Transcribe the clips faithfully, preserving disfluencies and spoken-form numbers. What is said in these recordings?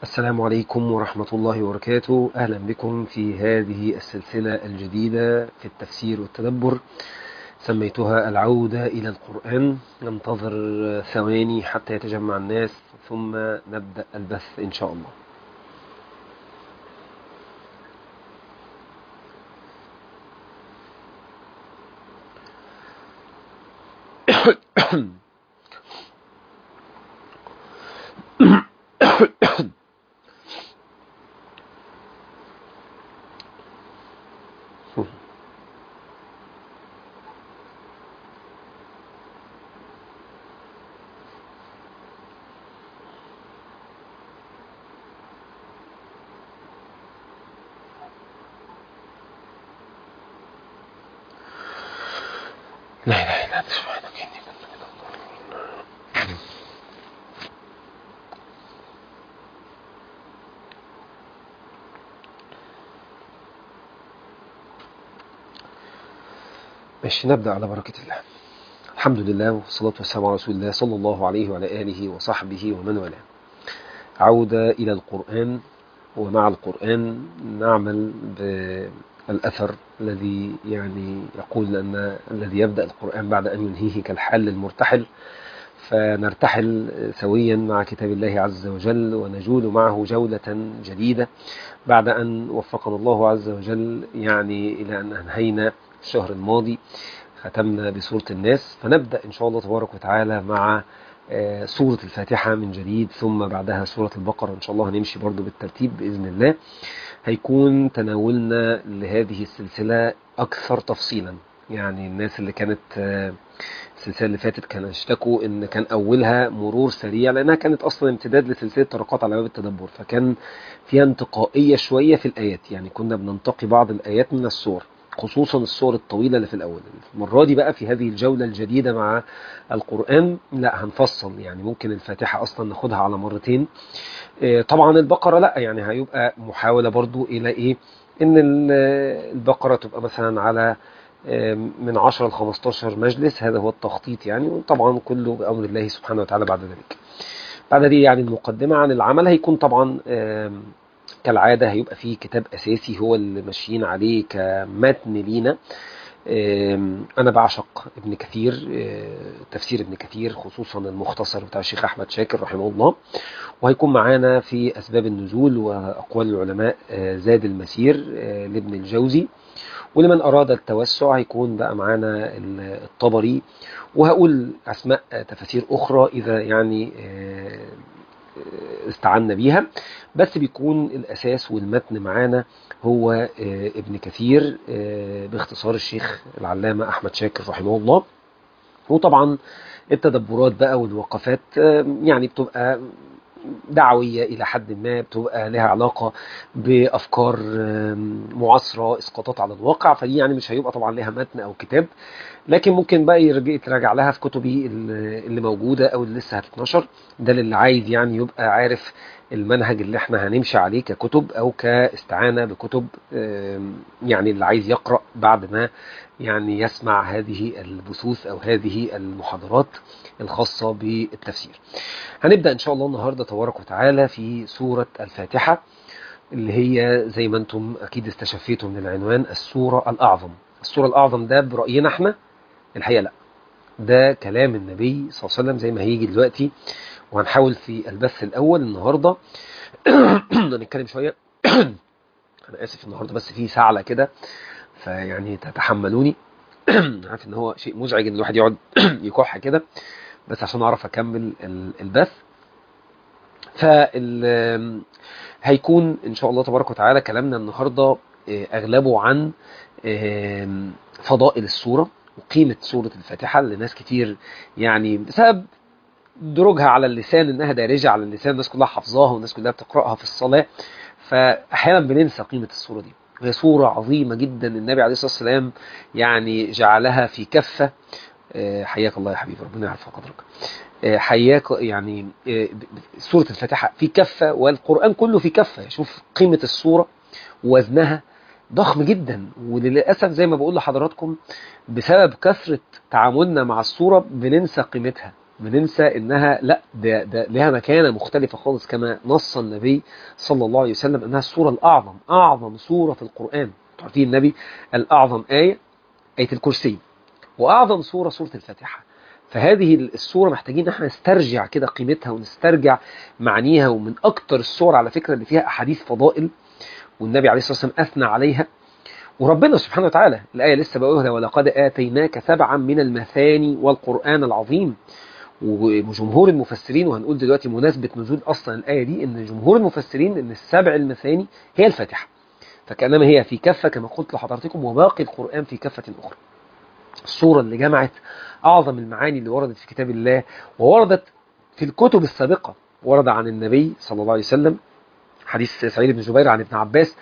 السلام عليكم ورحمة الله وبركاته. أهلا بكم في هذه السلسلة الجديدة في التفسير والتدبر، سميتها العودة إلى القرآن. ننتظر ثواني حتى يتجمع الناس ثم نبدأ البث إن شاء الله. لا إله إلا أنت سبحانك إني كنت من الظالمين. ماشي، نبدأ على بركة الله. الحمد لله والصلاة والسلام على رسول الله صلى الله عليه وعلى آله وصحبه ومن والاه. عودة إلى القرآن، ومع القرآن نعمل بالأثر الذي يعني يقول أن الذي يبدأ القرآن بعد أن ينهيه كالحال المرتحل، فنرتحل سويا مع كتاب الله عز وجل ونجول معه جولة جديدة بعد أن وفقنا الله عز وجل يعني إلى أن أنهينا الشهر الماضي ختمنا بسورة الناس. فنبدأ إن شاء الله تبارك وتعالى مع سورة الفاتحة من جديد، ثم بعدها سورة البقرة. إن شاء الله هنمشي برضو بالترتيب بإذن الله. هيكون تناولنا لهذه السلسلة أكثر تفصيلا. يعني الناس اللي كانت السلسلة اللي فاتت كانوا اشتكوا إن كان أولها مرور سريع، لأنها كانت أصلا امتداد لسلسلة طرقات على باب التدبر، فكان فيها انتقائية شوية في الآيات. يعني كنا بننتقي بعض الآيات من السور، خصوصا السور الطويلة اللي في الأول. المرة دي بقى في هذه الجولة الجديدة مع القرآن لا هنفصل، يعني ممكن الفاتحة أصلا ناخدها على مرتين. طبعا البقرة لا، يعني هيبقى محاولة برضو إلى إيه، إن البقرة تبقى مثلا على من عشرة ل خمستاشر مجلس، هذا هو التخطيط يعني. وطبعا كله بأمر الله سبحانه وتعالى. بعد ذلك بعد دي يعني المقدمة عن العمل، هيكون طبعا كالعادة هيبقى فيه كتاب أساسي هو اللي ماشيين عليه كمتن لينا. أنا بعشق ابن كثير، تفسير ابن كثير، خصوصا المختصر بتاع الشيخ أحمد شاكر رحمه الله. وهيكون معانا في أسباب النزول وأقوال العلماء زاد المسير لابن الجوزي. ولمن أراد التوسع هيكون بقى معانا الطبري. وهقول أسماء تفاسير أخرى إذا يعني استعنا بيها، بس بيكون الأساس والمتن معانا هو ابن كثير باختصار الشيخ العلامة أحمد شاكر رحمه الله. وطبعا التدبرات بقى والوقفات يعني بتبقى دعوية إلى حد ما، بتبقى لها علاقة بأفكار معاصرة، إسقاطات على الواقع. فدي يعني مش هيبقى طبعا لها متن أو كتاب، لكن ممكن بقى يتراجع لها في كتبي اللي موجودة أو اللي لسه هتتنشر. ده اللي عايز يعني يبقى عارف المنهج اللي احنا هنمشي عليه ككتب أو كاستعانة بكتب. يعني اللي عايز يقرأ بعد ما يعني يسمع هذه البثوث أو هذه المحاضرات الخاصة بالتفسير. هنبدأ إن شاء الله النهاردة تبارك وتعالى في سورة الفاتحة، اللي هي زي ما أنتم أكيد استشفيتم من العنوان السورة الأعظم. السورة الأعظم ده برأينا احنا؟ الحقيقة لا، ده كلام النبي صلى الله عليه وسلم زي ما هيجي دلوقتي. وهنحاول في البث الأول النهاردة نتكلم شوية. أنا آسف النهاردة بس في سعلة كده، فيعني تتحملوني. عارف إن هو شيء مزعج إن الواحد يقعد يكح كده، بس عشان أعرف أكمل البث. فال هيكون إن شاء الله تبارك وتعالى كلامنا النهاردة أغلبه عن فضائل السورة وقيمة سورة الفاتحة لناس كتير، يعني بسبب دروجها على اللسان، إنها دارجة على اللسان، الناس كلها حافظاها والناس كلها بتقرأها في الصلاة، فأحيانا بننسى قيمة السورة دي. وهي سورة عظيمة جدا، النبي عليه الصلاة والسلام يعني جعلها في كفة. حياك الله يا حبيبي، ربنا يعرف قدرك. حياك يعني سورة الفاتحة في كفة والقرآن كله في كفة. شوف قيمة السورة، وزنها ضخم جدا. وللأسف زي ما بقول لحضراتكم، بسبب كثرة تعاملنا مع السورة بننسى قيمتها، بننسى انها لا ده, ده لها مكانة مختلفة خالص، كما نص النبي صلى الله عليه وسلم انها السورة الاعظم، اعظم سورة في القرآن. تعرفين النبي الاعظم آية آية الكرسي، واعظم سورة سورة الفاتحة. فهذه السورة محتاجين احنا نسترجع كده قيمتها ونسترجع معانيها، ومن اكتر السور على فكرة اللي فيها احاديث فضائل، والنبي عليه الصلاة والسلام اثنى عليها. وربنا سبحانه وتعالى الآية لسه بقولها، ولقد آتيناك سبعا من المثاني والقرآن العظيم. وجمهور المفسرين، وهنقول دلوقتي مناسبة نزول أصلا الآية دي، إن جمهور المفسرين إن السبع المثاني هي الفاتحة، فكأنما هي في كفة كما قلت لحضرتكم، وباقي القرآن في كفة أخرى. السورة اللي جمعت أعظم المعاني اللي وردت في كتاب الله ووردت في الكتب السابقة. ورد عن النبي صلى الله عليه وسلم حديث سعيد بن جبير عن ابن عباس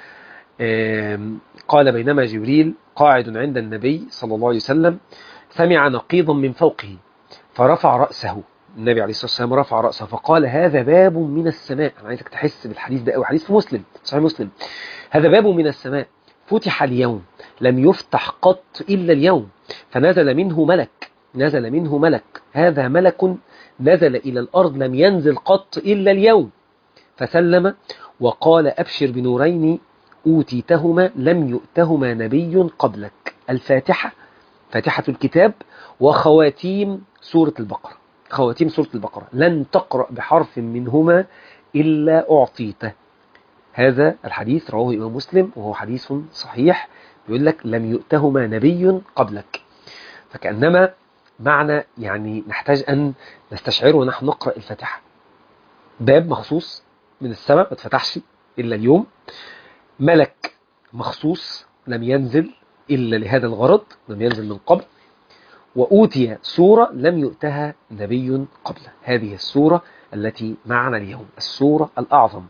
قال: بينما جبريل قاعد عند النبي صلى الله عليه وسلم سمع نقيضا من فوقه فرفع رأسه. النبي عليه الصلاة والسلام رفع رأسه فقال: هذا باب من السماء. أنا عايزك تحس بالحديث ده أو حديث في مسلم، صحيح مسلم. هذا باب من السماء فتح اليوم لم يفتح قط إلا اليوم، فنزل منه ملك نزل منه ملك هذا ملك نزل إلى الأرض لم ينزل قط إلا اليوم، فسلم وقال: أبشر بنورين أوتيتهما لم يؤتهما نبي قبلك، الفاتحة، فاتحة الكتاب، وخواتيم سورة البقرة، خواتيم سورة البقرة، لن تقرأ بحرف منهما إلا أعطيته. هذا الحديث رواه الإمام مسلم وهو حديث صحيح، بيقول لك لم يؤتهما نبي قبلك. فكأنما معنى يعني نحتاج أن نستشعره ونحن نقرأ الفاتحة، باب مخصوص من السماء ما اتفتحش إلا اليوم، ملك مخصوص لم ينزل إلا لهذا الغرض، لم ينزل من قبل، وأوتي سورة لم يؤتها نبي قبله. هذه السورة التي معنا اليوم، السورة الأعظم.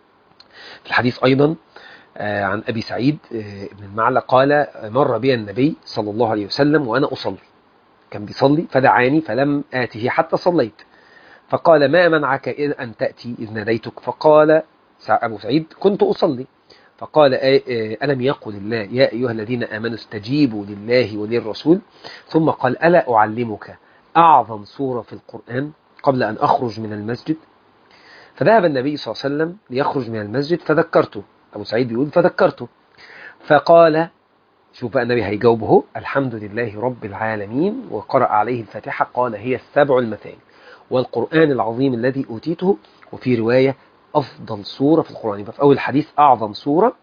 في الحديث أيضا عن أبي سعيد بن المعلى قال: مر بي النبي صلى الله عليه وسلم وأنا أصلي، كان بيصلي فدعاني فلم آته حتى صليت، فقال: ما منعك إذ أن تأتي إذ ناديتك؟ فقال أبو سعيد: كنت أصلي. فقال: ألم يقل الله يا أيها الذين آمنوا استجيبوا لله وللرسول؟ ثم قال: ألا أعلمك أعظم سورة في القرآن قبل أن أخرج من المسجد؟ فذهب النبي صلى الله عليه وسلم ليخرج من المسجد فذكرته. أبو سعيد بيقول: فذكرته فقال، شوف بقى النبي هيجاوبه: الحمد لله رب العالمين، وقرأ عليه الفاتحة، قال: هي السبع المثاني والقرآن العظيم الذي أوتيته. وفي رواية: أفضل سورة في القرآن. يبقى في أول الحديث أعظم سورة،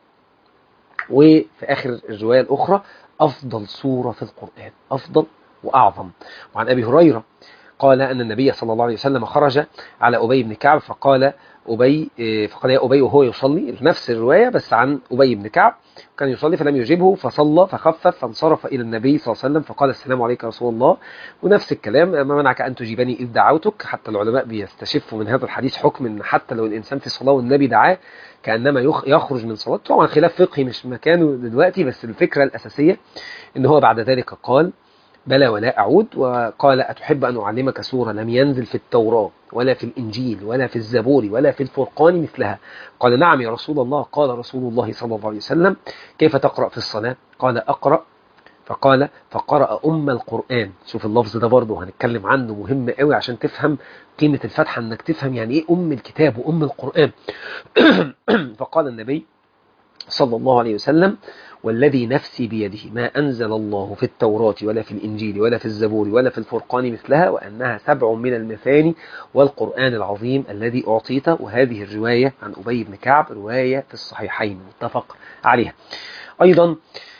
وفي آخر الرواية الأخرى أفضل سورة في القرآن، أفضل وأعظم. وعن أبي هريرة قال أن النبي صلى الله عليه وسلم خرج على أبي بن كعب فقال أبي فقال: يا أبي، وهو يصلي، نفس الرواية بس عن أبي بن كعب، كان يصلي فلم يجبه فصلى فخفف فانصرف إلى النبي صلى الله عليه وسلم فقال: السلام عليك يا رسول الله. ونفس الكلام: ما منعك أن تجيبني إذ دعوتك. حتى العلماء بيستشفوا من هذا الحديث حكم أن حتى لو الإنسان في صلاة والنبي دعاه كأنما يخرج من صلاته. طبعا خلاف فقهي مش مكانه دلوقتي، بس الفكرة الأساسية أن هو بعد ذلك قال: بلى ولا أعود. وقال: أتحب أن أعلمك سورة لم ينزل في التوراة ولا في الإنجيل ولا في الزبور ولا في الفرقان مثلها؟ قال: نعم يا رسول الله. قال رسول الله صلى الله عليه وسلم: كيف تقرأ في الصلاة؟ قال: أقرأ. فقال: فقرأ أم القرآن. شوف اللفظ ده برضه هنتكلم عنه، مهم قوي عشان تفهم قيمة الفتحة، أنك تفهم يعني إيه أم الكتاب وأم القرآن. فقال النبي صلى الله عليه وسلم: والذي نفسي بيده ما أنزل الله في التوراة ولا في الإنجيل ولا في الزبور ولا في الفرقان مثلها، وأنها سبع من المثاني والقرآن العظيم الذي أعطيته. وهذه الرواية عن أبي بن كعب رواية في الصحيحين متفق عليها. أيضا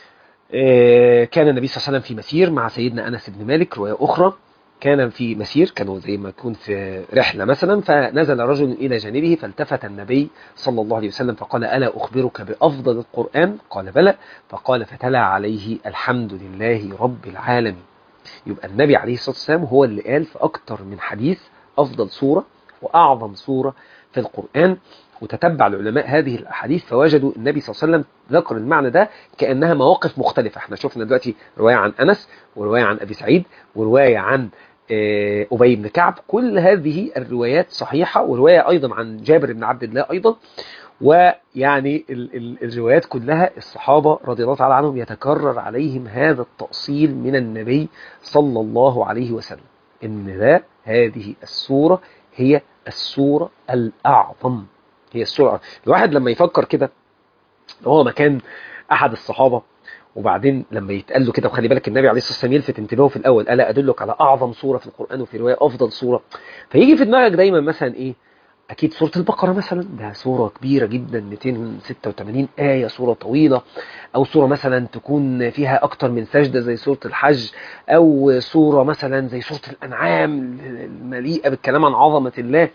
كان النبي صلى الله عليه وسلم في مسير مع سيدنا أنس بن مالك، رواية أخرى كان في مسير، كانوا زي ما يكون في رحلة مثلا، فنزل رجل إلى جانبه فالتفت النبي صلى الله عليه وسلم فقال: ألا أخبرك بأفضل القرآن؟ قال: بلى. فقال: فتلا عليه: الحمد لله رب العالمين. يبقى النبي عليه الصلاة والسلام هو اللي قال في أكتر من حديث أفضل سورة وأعظم سورة في القرآن. وتتبع العلماء هذه الأحاديث فوجدوا النبي صلى الله عليه وسلم ذكر المعنى ده كأنها مواقف مختلفة. احنا شفنا دلوقتي رواية عن أنس، ورواية عن أبي سعيد، ورواية عن أبي بن كعب، كل هذه الروايات صحيحة، ورواية أيضا عن جابر بن عبد الله أيضا. ويعني ال ال الروايات كلها الصحابة رضي الله تعالى عنهم يتكرر عليهم هذا التأصيل من النبي صلى الله عليه وسلم. إن ده هذه السورة هي السورة الأعظم، هي السورة. الواحد لما يفكر كده، هو مكان أحد الصحابة، وبعدين لما يتقال له كده، وخلي بالك النبي عليه الصلاة والسلام يلفت انتباهه في الأول، ألا أدلك على أعظم سورة في القرآن، وفي رواية أفضل سورة، فيجي في دماغك دايما مثلا إيه؟ أكيد سورة البقرة مثلا، ده سورة كبيرة جدا، مئتين وستة وثمانين آية، سورة طويلة. أو سورة مثلا تكون فيها أكتر من سجدة زي سورة الحج، أو سورة مثلا زي سورة الأنعام المليئة بالكلام عن عظمة الله.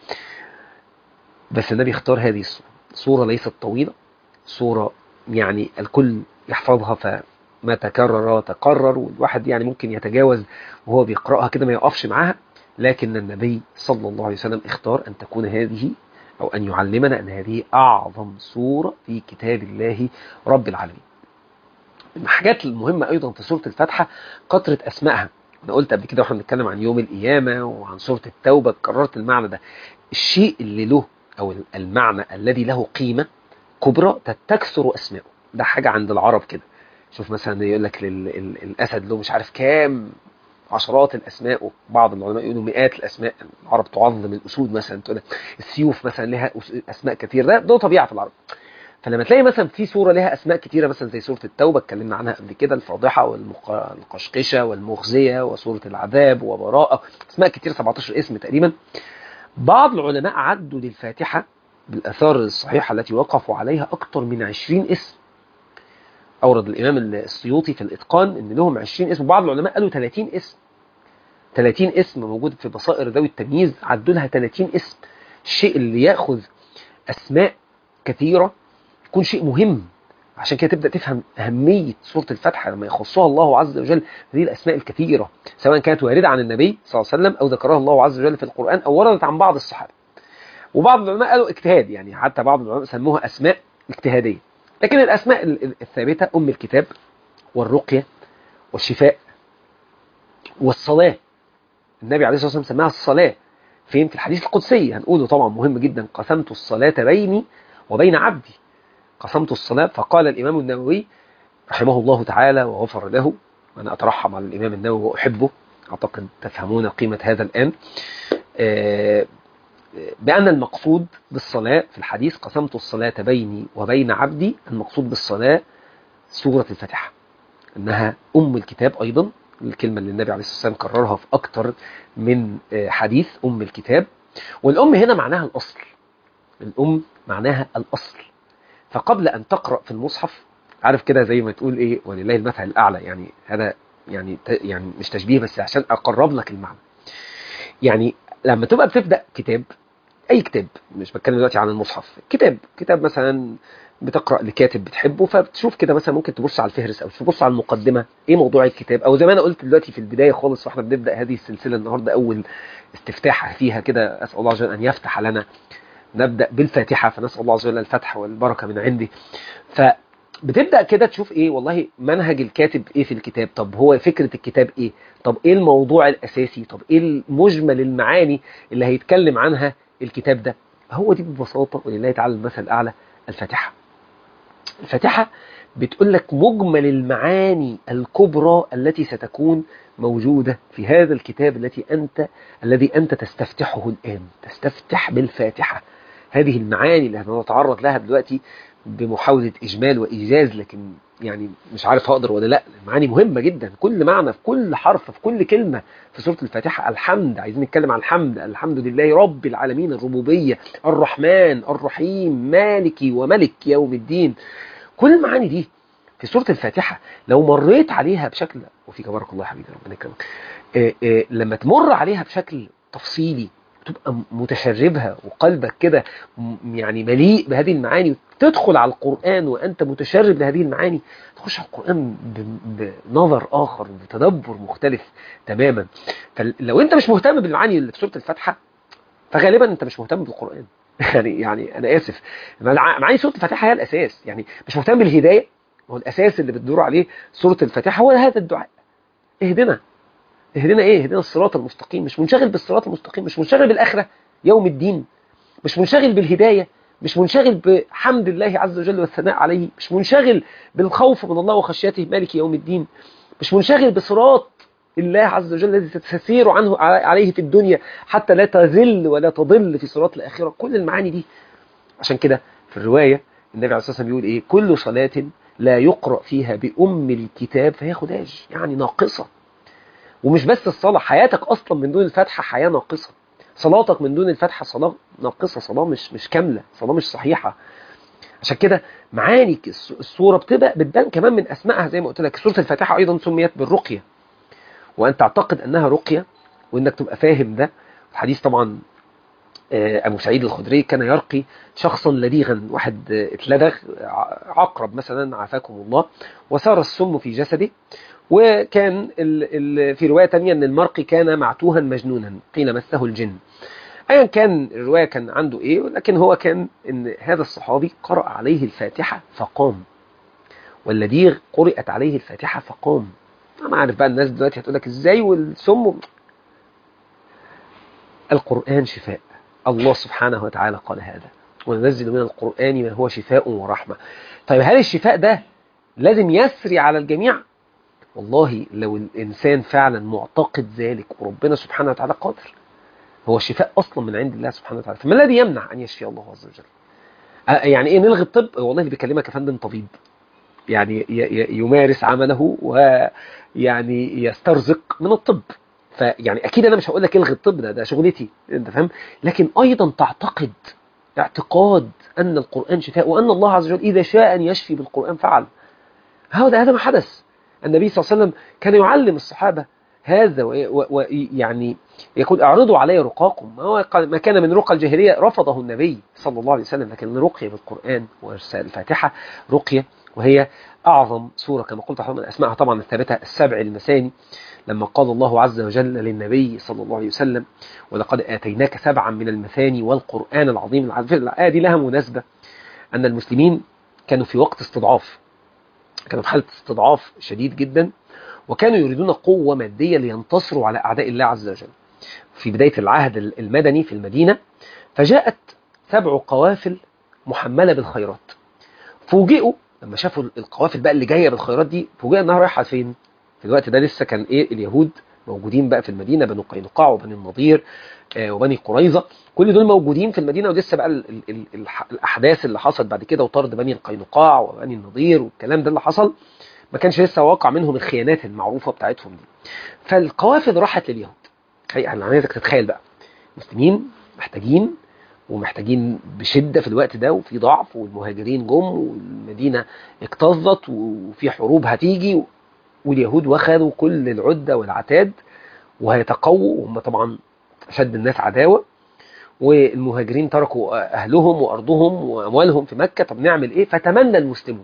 بس النبي اختار هذه السورة، سورة ليست طويلة، سورة يعني الكل يحفظها، فما تكرر تكرر، والواحد يعني ممكن يتجاوز وهو بيقرأها كده ما يقفش معاها. لكن النبي صلى الله عليه وسلم اختار أن تكون هذه، أو أن يعلمنا أن هذه أعظم سورة في كتاب الله رب العالمين. من الحاجات المهمة أيضا في سورة الفاتحة كثرة أسمائها. أنا قلت قبل كده واحنا بنتكلم عن يوم القيامة وعن سورة التوبة، كررت المعنى ده. الشيء اللي له، أو المعنى الذي له قيمة كبرى تكثر أسماءه. ده حاجة عند العرب كده. شوف مثلا يقول لك للأسد له مش عارف كام عشرات الأسماء، وبعض العلماء يقولوا مئات الأسماء. العرب تعظم الأسود مثلا، تقول لك السيوف مثلا لها أسماء كثير. ده ده طبيعة في العرب. فلما تلاقي مثلا في سورة لها أسماء كثيرة، مثلا زي سورة التوبة اتكلمنا عنها قبل كده، الفاضحة والقشقشة والمخزية وسورة العذاب وبراءة، أسماء كثير، سبعتاشر اسم تقريبا. بعض العلماء عدوا للفاتحة بالآثار الصحيحة التي وقفوا عليها أكثر من عشرين اسم. أورد الإمام السيوطي في الإتقان إن لهم عشرين اسم. بعض العلماء قالوا ثلاثين اسم. ثلاثين اسم موجود في بصائر ذوي التمييز، عدوا لها ثلاثين اسم. الشيء اللي يأخذ أسماء كثيرة يكون شيء مهم. عشان كده تبدأ تفهم أهمية سورة الفاتحة لما يخصها الله عز وجل هذه الأسماء الكثيرة، سواء كانت واردة عن النبي صلى الله عليه وسلم، أو ذكرها الله عز وجل في القرآن، أو وردت عن بعض الصحابة. وبعض العلماء قالوا اجتهاد، يعني حتى بعض العلماء سموها أسماء اجتهادية. لكن الأسماء الثابتة أم الكتاب، والرقية، والشفاء، والصلاة. النبي عليه الصلاة والسلام سماها الصلاة فين؟ في الحديث القدسي، هنقوله طبعا مهم جدا: قسمت الصلاة بيني وبين عبدي. قسمت الصلاة. فقال الإمام النووي رحمه الله تعالى وغفر له، وأنا أترحم على الإمام النووي وأحبه، أعتقد تفهمون قيمة هذا الآن، بأن المقصود بالصلاة في الحديث قسمت الصلاة بيني وبين عبدي، المقصود بالصلاة سورة الفاتحة، أنها أم الكتاب أيضا، الكلمة اللي النبي عليه الصلاة والسلام كررها في أكتر من حديث، أم الكتاب. والأم هنا معناها الأصل، الأم معناها الأصل. فقبل أن تقرأ في المصحف، عارف كده زي ما تقول إيه، ولله المثل الأعلى، يعني هذا يعني يعني مش تشبيه بس عشان أقرب لك المعنى. يعني لما تبقى بتبدأ كتاب، أي كتاب، مش بتكلم دلوقتي عن المصحف، كتاب كتاب مثلا بتقرأ لكاتب بتحبه، فبتشوف كده مثلا ممكن تبص على الفهرس أو تبص على المقدمة، إيه موضوع الكتاب، أو زي ما أنا قلت دلوقتي في البداية خالص واحنا بنبدأ هذه السلسلة النهاردة، أول استفتاح فيها كده، أسأل الله عز وجل أن يفتح لنا. نبدأ بالفاتحة، فنسأل الله عز وجل الفتح والبركة من عندي. فبتبدأ كده تشوف إيه والله منهج الكاتب إيه في الكتاب، طب هو فكرة الكتاب إيه، طب إيه الموضوع الأساسي، طب إيه المجمل المعاني اللي هيتكلم عنها الكتاب ده. هو دي ببساطة ولله تعالى المثل الأعلى الفاتحة. الفاتحة بتقول لك مجمل المعاني الكبرى التي ستكون موجودة في هذا الكتاب التي أنت الذي أنت تستفتحه الآن. تستفتح بالفاتحة. هذه المعاني اللي هنتعرض لها دلوقتي بمحاولة إجمال وإيجاز، لكن يعني مش عارف هقدر ولا لا. المعاني مهمة جدا، كل معنى في كل حرف في كل كلمة في سورة الفاتحة. الحمد، عايزين نتكلم عن الحمد. الحمد لله رب العالمين، الربوبية، الرحمن الرحيم، مالك وملك يوم الدين. كل المعاني دي في سورة الفاتحة لو مريت عليها بشكل، وفيك بارك الله حبيبي ربنا يكرمك، لما تمر عليها بشكل تفصيلي تبقى متشربها وقلبك كده يعني مليء بهذه المعاني، تدخل على القرآن وأنت متشرب لهذه المعاني، تخش على القرآن بنظر آخر، بتدبر مختلف تماما. فلو أنت مش مهتم بالمعاني اللي في سورة الفاتحة فغالبا أنت مش مهتم بالقرآن. يعني يعني أنا آسف، معاني سورة الفاتحة هي الأساس. يعني مش مهتم بالهداية، هو الأساس اللي بتدور عليه سورة الفاتحة هو هذا الدعاء: اهدنا. اهدنا ايه؟ اهدنا الصراط المستقيم. مش منشغل بالصراط المستقيم، مش منشغل بالآخرة يوم الدين، مش منشغل بالهداية، مش منشغل بحمد الله عز وجل والثناء عليه، مش منشغل بالخوف من الله وخشيته مالك يوم الدين، مش منشغل بصراط الله عز وجل الذي ستسير عنه عليه في الدنيا حتى لا تذل ولا تضل في صراط الآخرة. كل المعاني دي. عشان كده في الرواية النبي عليه الصلاة والسلام بيقول إيه؟ كل صلاة لا يقرأ فيها بأم الكتاب فهي خداج، يعني ناقصة. ومش بس الصلاة، حياتك أصلا من دون الفاتحة حياة ناقصة. صلاتك من دون الفاتحة صلاة ناقصة، صلاة مش مش كاملة، صلاة مش صحيحة. عشان كده معاني السورة بتبقى بتبان كمان من أسمائها. زي ما قلت لك سورة الفاتحة أيضا سميت بالرقية، وأن تعتقد أنها رقية وأنك تبقى فاهم ده. الحديث طبعا أبو سعيد الخدري كان يرقي شخصا لديغا، واحد اتلدغ عقرب مثلا عافاكم الله، وسار السم في جسده. وكان ال ال في رواية تانية أن المرقي كان معتوها مجنونا قيل مسه الجن. أيا كان الرواية كان عنده إيه، لكن هو كان أن هذا الصحابي قرأ عليه الفاتحة فقام، واللديغ قرأت عليه الفاتحة فقام. أنا عارف بقى الناس دلوقتي هتقول لك إزاي والسم. القرآن شفاء، الله سبحانه وتعالى قال هذا، وننزل من القرآن ما هو شفاء ورحمة. طيب هل الشفاء ده لازم يسري على الجميع؟ والله لو الإنسان فعلا معتقد ذلك وربنا سبحانه وتعالى قادر، هو الشفاء أصلا من عند الله سبحانه وتعالى، فما الذي يمنع أن يشفي الله عز وجل؟ يعني إيه نلغي الطب؟ والله اللي بيكلمك يا فندم طبيب، يعني يمارس عمله ويعني يسترزق من الطب. فيعني أكيد أنا مش هقول لك الغي الطب، ده ده شغلتي، أنت فاهم؟ لكن أيضا تعتقد اعتقاد أن القرآن شفاء، وأن الله عز وجل إذا شاء أن يشفي بالقرآن فعل. هذا هذا ما حدث. النبي صلى الله عليه وسلم كان يعلم الصحابة هذا، ويعني يقول اعرضوا علي رقاكم. ما كان من رقى الجاهلية رفضه النبي صلى الله عليه وسلم، لكن الرقية بالقرآن والفاتحة رقية، وهي أعظم سورة كما قلت من أسمائها طبعا الثابتة السبع المثاني. لما قال الله عز وجل للنبي صلى الله عليه وسلم ولقد آتيناك سبعا من المثاني والقرآن العظيم. الآية دي لها مناسبة، أن المسلمين كانوا في وقت استضعاف، كانوا في حالة استضعاف شديد جدا، وكانوا يريدون قوة مادية لينتصروا على أعداء الله عز وجل. في بداية العهد المدني في المدينة فجاءت سبع قوافل محملة بالخيرات. فوجئوا لما شافوا القوافل بقى اللي جاية بالخيرات دي، فوجئوا أنها رايحة فين؟ في الوقت ده لسه كان إيه اليهود موجودين بقى في المدينة، بنو قينقاع وبني النضير آه وبني قريظة، كل دول موجودين في المدينة. ولسه بقى ال ال ال الأحداث اللي حصلت بعد كده وطرد بني القينقاع وبني النضير والكلام ده اللي حصل، ما كانش لسه واقع منهم الخيانات المعروفة بتاعتهم دي. فالقوافل راحت لليهود. أنا عايزك تتخيل بقى، مسلمين محتاجين ومحتاجين بشدة في الوقت ده، وفي ضعف، والمهاجرين جم والمدينة اكتظت وفي حروب هتيجي، واليهود واخدوا كل العدة والعتاد وهيتقووا، وهم طبعا أشد الناس عداوة، والمهاجرين تركوا أهلهم وأرضهم وأموالهم في مكة. طب نعمل إيه؟ فتمنى المسلمون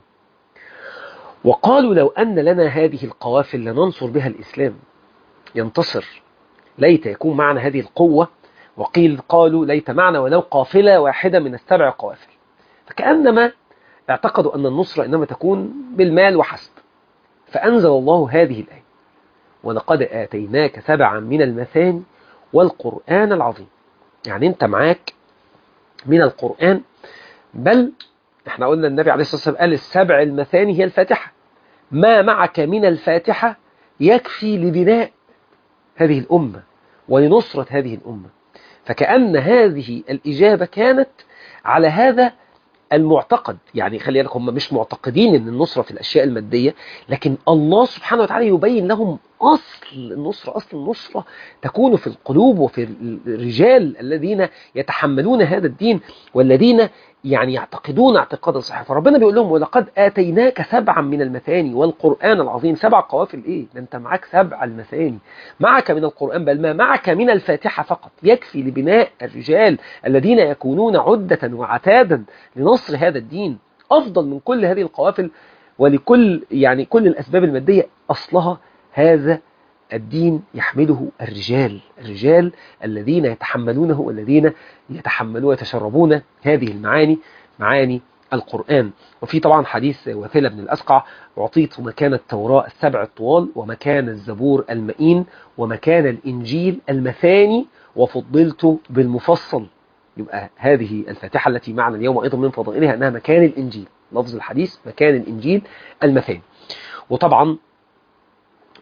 وقالوا لو أن لنا هذه القوافل لننصر بها الإسلام ينتصر، ليت يكون معنا هذه القوة. وقيل قالوا ليت معنا ولو قافلة واحدة من السبع قوافل. فكأنما اعتقدوا أن النصرة إنما تكون بالمال وحسب. فأنزل الله هذه الآية ولقد آتيناك سبعا من المثاني والقرآن العظيم. يعني أنت معاك من القرآن، بل احنا قلنا النبي عليه الصلاة والسلام قال السبع المثاني هي الفاتحة، ما معك من الفاتحة يكفي لبناء هذه الأمة ولنصرة هذه الأمة. فكأن هذه الإجابة كانت على هذا المعتقد. يعني خلي بالك هم مش معتقدين ان النصرة في الأشياء المادية، لكن الله سبحانه وتعالى يبين لهم أصل النصرة. أصل النصرة تكون في القلوب وفي الرجال الذين يتحملون هذا الدين والذين يعني يعتقدون اعتقادا صحيحا. فربنا بيقول لهم ولقد آتيناك سبعا من المثاني والقرآن العظيم. سبع قوافل ايه؟ ده انت معاك سبع المثاني، معك من القرآن، بل ما معك من الفاتحة فقط يكفي لبناء الرجال الذين يكونون عدة وعتادا لنصر هذا الدين. أفضل من كل هذه القوافل ولكل يعني كل الأسباب المادية، أصلها هذا الدين يحمله الرجال، الرجال الذين يتحملونه والذين يتحملون ويتشربون هذه المعاني، معاني القرآن. وفي طبعا حديث وثيلة بن الأسقع: أعطيت مكان التوراة السبع الطوال، ومكان الزبور المئين، ومكان الإنجيل المثاني، وفضلت بالمفصل. يبقى هذه الفاتحة التي معنا اليوم أيضا من فضائلها أنها مكان الإنجيل، لفظ الحديث مكان الإنجيل المثاني. وطبعا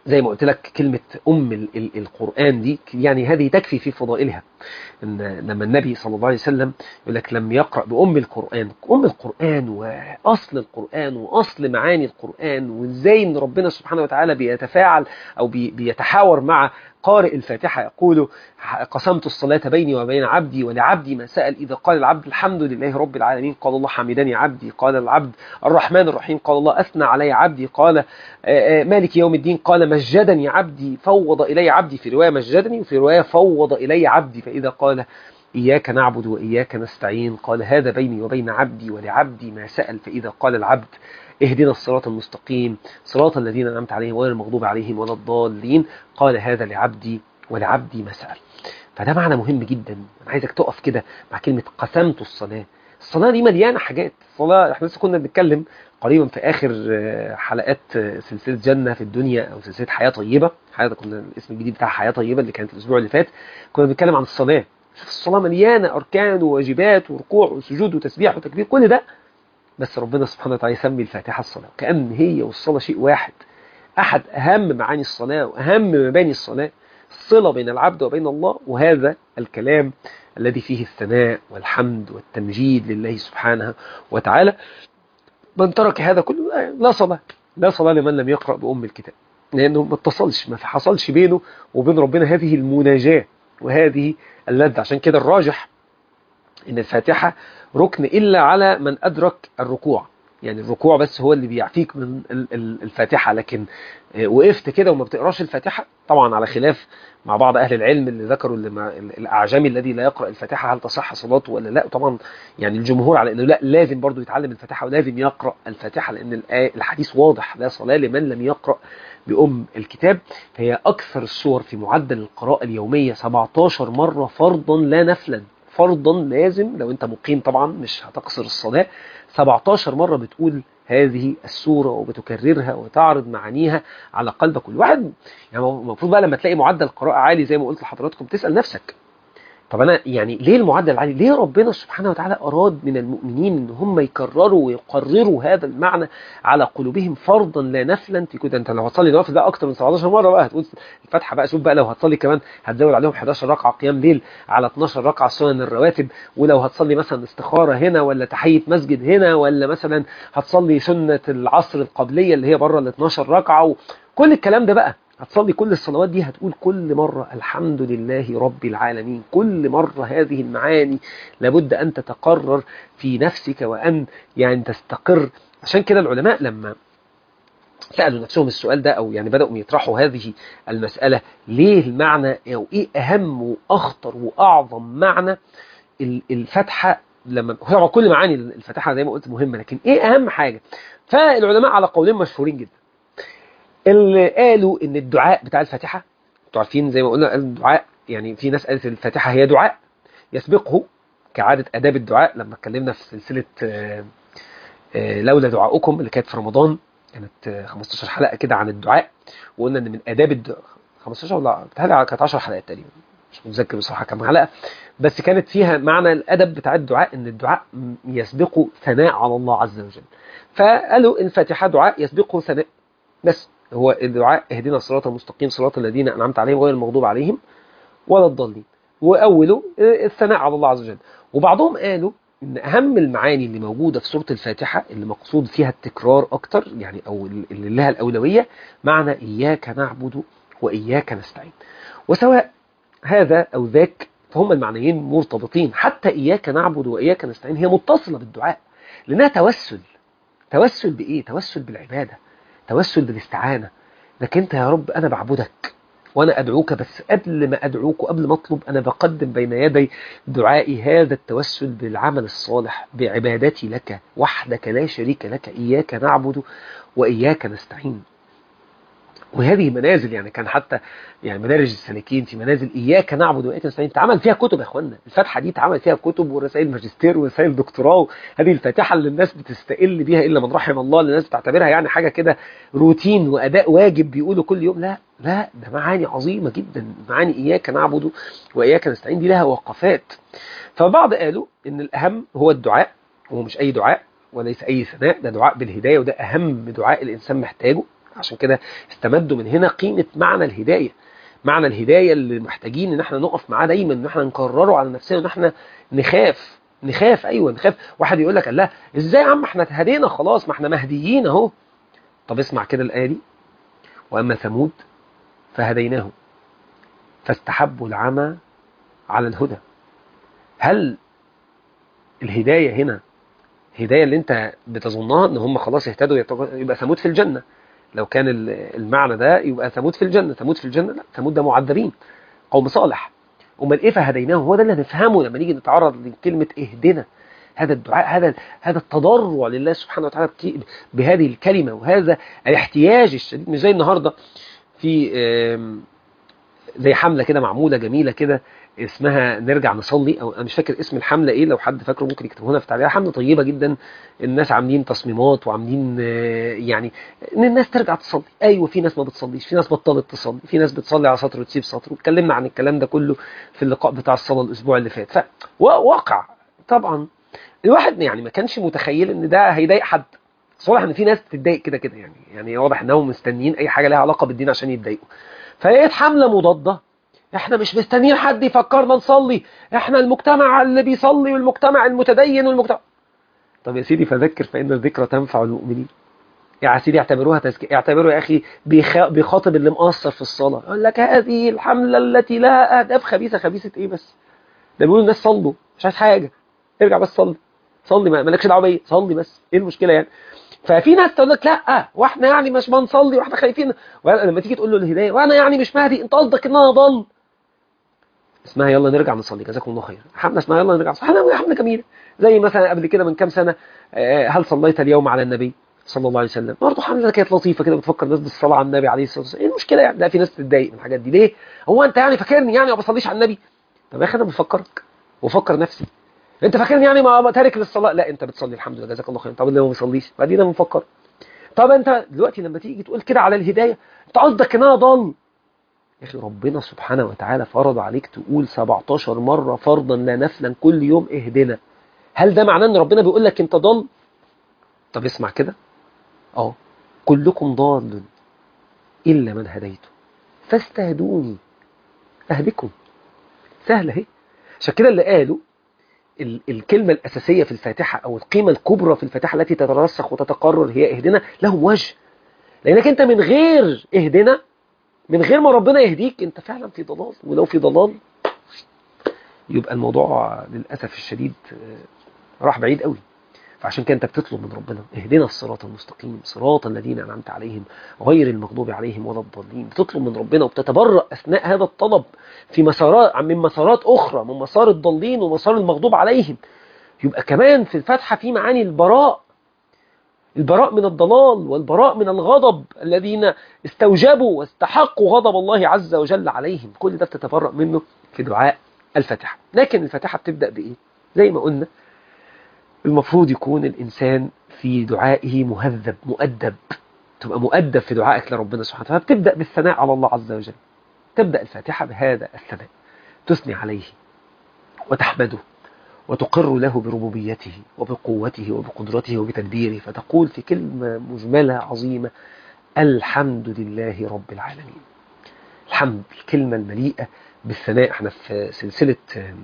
زي ما قلت لك كلمة أم ال- ال- القرآن دي يعني هذه تكفي في فضائلها. إن لما النبي صلى الله عليه وسلم يقول لك لم يقرأ بأم القرآن، أم القرآن وأصل القرآن وأصل معاني القرآن، وإزاي إن ربنا سبحانه وتعالى بيتفاعل أو بي- بيتحاور مع قارئ الفاتحة. يقول قسمت الصلاة بيني وبين عبدي ولعبدي ما سأل. إذا قال العبد الحمد لله رب العالمين قال الله حمدني عبدي. قال العبد الرحمن الرحيم قال الله أثنى علي عبدي. قال آه، آه، مالك يوم الدين قال مجدني عبدي فوض إلي عبدي. في رواية مجدني وفي رواية فوض إلي عبدي. فإذا قال إياك نعبد وإياك نستعين قال هذا بيني وبين عبدي ولعبدي ما سأل. فإذا قال العبد اهدنا الصراط المستقيم صراط الذين أنعمت عليهم غير المغضوب عليهم ولا الضالين قال هذا لعبدي ولعبدي ما سأل. فده معنى مهم جدا. أنا عايزك تقف كده مع كلمة قسمت الصلاة. الصلاة دي مليانة حاجات. الصلاة احنا لسه كنا بنتكلم قريبا في آخر آه، حلقات آه، سلسلة جنة في الدنيا أو سلسلة حياة طيبة. حياة كنا الاسم الجديد بتاع حياة طيبة اللي كانت الأسبوع اللي فات. كنا بنتكلم عن الصلاة. شوف الصلاة مليانة أركان وواجبات وركوع وسجود وتسبيح وتكبير كل ده. بس ربنا سبحانه وتعالى يسمي الفاتحة الصلاة كأن هي والصلاة شيء واحد. أحد أهم معاني الصلاة وأهم مباني الصلاة الصلة بين العبد وبين الله. وهذا الكلام الذي فيه الثناء والحمد والتمجيد لله سبحانه وتعالى. من ترك هذا كله لا صلاة. لا صلاة لمن لم يقرأ بأم الكتاب، لأنه ما اتصلش ما حصلش بينه وبين ربنا هذه المناجاة وهذه اللذة. عشان كده الراجح إن الفاتحة ركن إلا على من أدرك الركوع. يعني الركوع بس هو اللي بيعفيك من ال- ال- الفاتحة. لكن آه، وقفت كده وما بتقراش الفاتحة، طبعا على خلاف مع بعض أهل العلم اللي ذكروا اللي مع ال- الأعجمي الذي لا يقرأ الفاتحة هل تصح صلاته ولا لا. طبعا يعني الجمهور على أنه لا، لازم برضو يتعلم الفاتحة ولازم يقرأ الفاتحة، لأن الآية- الحديث واضح لا صلاة لمن لم يقرأ بأم الكتاب. فهي أكثر السور في معدل القراءة اليومية سبعتاشر مرة فرضا لا نفلا. فرضا لازم لو انت مقيم طبعا مش هتقصر الصلاة. سبعتاشر مرة بتقول هذه السورة وبتكررها وتعرض معانيها على قلبك كل واحد. يعني المفروض بقى لما تلاقي معدل قراءة عالي زي ما قلت لحضراتكم تسأل نفسك طب أنا يعني ليه المعدل العالي؟ ليه ربنا سبحانه وتعالى أراد من المؤمنين إن هم يكرروا ويقرروا هذا المعنى على قلوبهم فرضا لا نفلا؟ انت كده انت لو هتصلي نوافل ده أكتر من سبعتاشر مرة بقى هتقول الفاتحة بقى. شوف بقى لو هتصلي كمان هتزود عليهم حداشر ركعة قيام ليل على اتناشر ركعة سنن الرواتب. ولو هتصلي مثلا استخارة هنا ولا تحية مسجد هنا ولا مثلا هتصلي سنة العصر القبلية اللي هي بره ال اتناشر ركعة وكل الكلام ده بقى هتصلي كل الصلوات دي هتقول كل مرة الحمد لله رب العالمين. كل مرة هذه المعاني لابد أن تتقرر في نفسك وأن يعني تستقر. عشان كده العلماء لما سألوا نفسهم السؤال ده أو يعني بدأوا يطرحوا هذه المسألة ليه المعنى أو إيه أهم وأخطر وأعظم معنى الفتحة. لما هو كل معاني الفتحة زي ما قلت مهمة، لكن إيه أهم حاجة؟ فالعلماء على قولين مشهورين جدا. اللي قالوا ان الدعاء بتاع الفاتحة، انتوا عارفين زي ما قلنا الدعاء يعني في ناس قالت الفاتحة هي دعاء يسبقه كعادة آداب الدعاء. لما اتكلمنا في سلسلة آه، آه، لولا دعاؤكم اللي كانت في رمضان كانت آه، خمستاشر حلقة كده عن الدعاء، وقلنا ان من آداب الدعاء خمستاشر ولا بتهيألي كانت عشر حلقات تقريبا مش متذكر بصراحة كم حلقة، بس كانت فيها معنى الأدب بتاع الدعاء ان الدعاء يسبقه ثناء على الله عز وجل. فقالوا الفاتحة دعاء يسبقه ثناء بس. هو الدعاء اهدنا الصراط المستقيم صراط الذين أنعمت عليهم غير المغضوب عليهم ولا الضالين، وأوله الثناء على الله عز وجل. وبعضهم قالوا إن أهم المعاني اللي موجودة في سورة الفاتحة اللي مقصود فيها التكرار أكتر يعني أو اللي لها الأولوية معنى إياك نعبد وإياك نستعين. وسواء هذا أو ذاك فهم المعنيين مرتبطين. حتى إياك نعبد وإياك نستعين هي متصلة بالدعاء لأنها توسل. توسل بإيه؟ توسل بالعبادة، توسل بالاستعانة. لكن انت يا رب انا بعبدك وانا ادعوك، بس قبل ما ادعوك وقبل ما اطلب انا بقدم بين يدي دعائي هذا التوسل بالعمل الصالح بعبادتي لك وحدك لا شريك لك اياك نعبد واياك نستعين. وهذه منازل يعني كان حتى يعني مدارج السالكين في منازل إياك نعبد وإياك نستعين اتعمل فيها كتب يا اخوانا. الفتحة دي اتعمل فيها كتب ورسائل ماجستير ورسائل دكتوراه. هذه الفاتحة اللي الناس بتستقل بيها إلا من رحم الله، اللي الناس بتعتبرها يعني حاجة كده روتين وأداء واجب بيقولوا كل يوم. لا لا، ده معاني عظيمة جدا. معاني إياك نعبد وإياك نستعين دي لها وقفات. فبعض قالوا إن الأهم هو الدعاء، وهو مش أي دعاء وليس أي ثناء، ده دعاء بالهداية وده أهم دعاء الإنسان محتاجه. عشان كده استمدوا من هنا قيمة معنى الهداية، معنى الهداية اللي محتاجين ان احنا نقف معاه دايما، ان احنا نكرره على نفسنا، ان احنا نخاف نخاف ايوه نخاف. واحد يقول لك الله ازاي يا عم احنا هدينا خلاص، ما احنا مهديين اهو. طب اسمع كده الآية دي، واما ثمود فهديناهم فاستحبوا العمى على الهدى. هل الهداية هنا هداية اللي انت بتظنها ان هم خلاص اهتدوا يبقى ثمود في الجنة؟ لو كان المعنى ده يبقى ثمود في الجنة. ثمود في الجنة؟ لا، ثمود ده معذبين، قوم صالح. امال ايه فهديناه؟ هو ده اللي هنفهمه لما نيجي نتعرض لكلمة اهدنا. هذا الدعاء، هذا هذا التضرع لله سبحانه وتعالى بهذه الكلمة، وهذا الاحتياج الشديد. مش زي النهارده في زي حملة كده معمولة جميلة كده اسمها نرجع نصلي، او انا مش فاكر اسم الحملة ايه، لو حد فاكره ممكن يكتبه لنا في التعليقات. حملة طيبة جدا، الناس عاملين تصميمات وعاملين يعني ان الناس ترجع تصلي. ايوه، في ناس ما بتصليش، في ناس بطلت تصلي، في ناس بتصلي على سطر وتسيب سطر، واتكلمنا عن الكلام ده كله في اللقاء بتاع الصلاة الاسبوع اللي فات. فواقع طبعا الواحد يعني ما كانش متخيل ان ده هيضايق حد. واضح ان في ناس بتتضايق كده كده، يعني يعني واضح انهم مستنيين اي حاجة لها علاقة بالدين عشان يتضايقوا. فلقيت حملة مضادة، احنا مش مستنيين حد يفكرنا نصلي، احنا المجتمع اللي بيصلي والمجتمع المتدين والمجتمع. طب يا سيدي فذكر فإن الذكرى تنفع المؤمنين. يا سيدي اعتبروها تزكية، اعتبروا يا أخي بيخاطب اللي مقصر في الصلاة. يقول لك هذه الحملة التي لها أهداف خبيثة. خبيثة إيه بس؟ ده بيقولوا الناس صلوا، مش عايز حاجة، ارجع بس صلي صلي، مالكش دعوة بيا، صلي بس، ايه المشكلة يعني؟ ففي ناس تقول لك لا واحنا يعني مش بنصلي واحنا خايفين. لما تيجي تقول له الهداية وانا يعني مش مهدي، انت قصدك ان انا ضل. اسمها يلا نرجع نصلي، جزاكم الله خير. حمله اسمها يلا نرجع نصلي، احنا حمله جميله. زي مثلا قبل كده من كام سنه هل صليت اليوم على النبي صلى الله عليه وسلم، برضه حمله كانت لطيفه كده بتفكر الناس بالصلاه على النبي عليه الصلاه والسلام. ايه المشكله يعني؟ لا، في ناس تتضايق من الحاجات دي. ليه؟ هو انت يعني فاكرني يعني ما بصليش على النبي؟ طب يا اخي انا بفكرك وفكر نفسي. انت فاكرني يعني ما تارك للصلاه؟ لا، انت بتصلي الحمد لله جزاك الله خير. طب اللي ما بيصليش بعدين بنفكر. طب انت دلوقتي لما تيجي تقول كده على الهدايه، انت قصدك ان انا ضل؟ يا أخي ربنا سبحانه وتعالى فرض عليك تقول سبعتاشر مرة فرضا لا نفلا كل يوم اهدنا. هل ده معناه ان ربنا بيقول لك انت ضال؟ طب اسمع كده، اه كلكم ضال إلا من هديته فاستهدوني أهدكم. سهلة اهي. عشان كده اللي قالوا ال الكلمة الأساسية في الفاتحة أو القيمة الكبرى في الفاتحة التي تترسخ وتتقرر هي اهدنا، لهم وجه. لأنك أنت من غير اهدنا، من غير ما ربنا يهديك، انت فعلا في ضلال. ولو في ضلال يبقى الموضوع للأسف الشديد راح بعيد قوي. فعشان كده انت بتطلب من ربنا اهدنا الصراط المستقيم صراط الذين أنعمت عليهم غير المغضوب عليهم ولا الضالين. بتطلب من ربنا وبتتبرأ أثناء هذا الطلب في مسارات من مسارات أخرى، من مسار الضالين ومسار المغضوب عليهم. يبقى كمان في الفاتحة في معاني البراء، البراء من الضلال والبراء من الغضب الذين استوجبوا واستحقوا غضب الله عز وجل عليهم. كل ده بتتبرأ منه في دعاء الفاتحة. لكن الفاتحة بتبدأ بإيه؟ زي ما قلنا المفروض يكون الإنسان في دعائه مهذب مؤدب، تبقى مؤدب في دعائك لربنا سبحانه وتعالى. بتبدأ بالثناء على الله عز وجل. تبدأ الفاتحة بهذا الثناء، تثني عليه وتحمده وتقر له بربوبيته وبقوته وبقدرته وبتدبيره. فتقول في كلمة مجملة عظيمة الحمد لله رب العالمين. الحمد، الكلمة المليئة بالثناء. احنا في سلسلة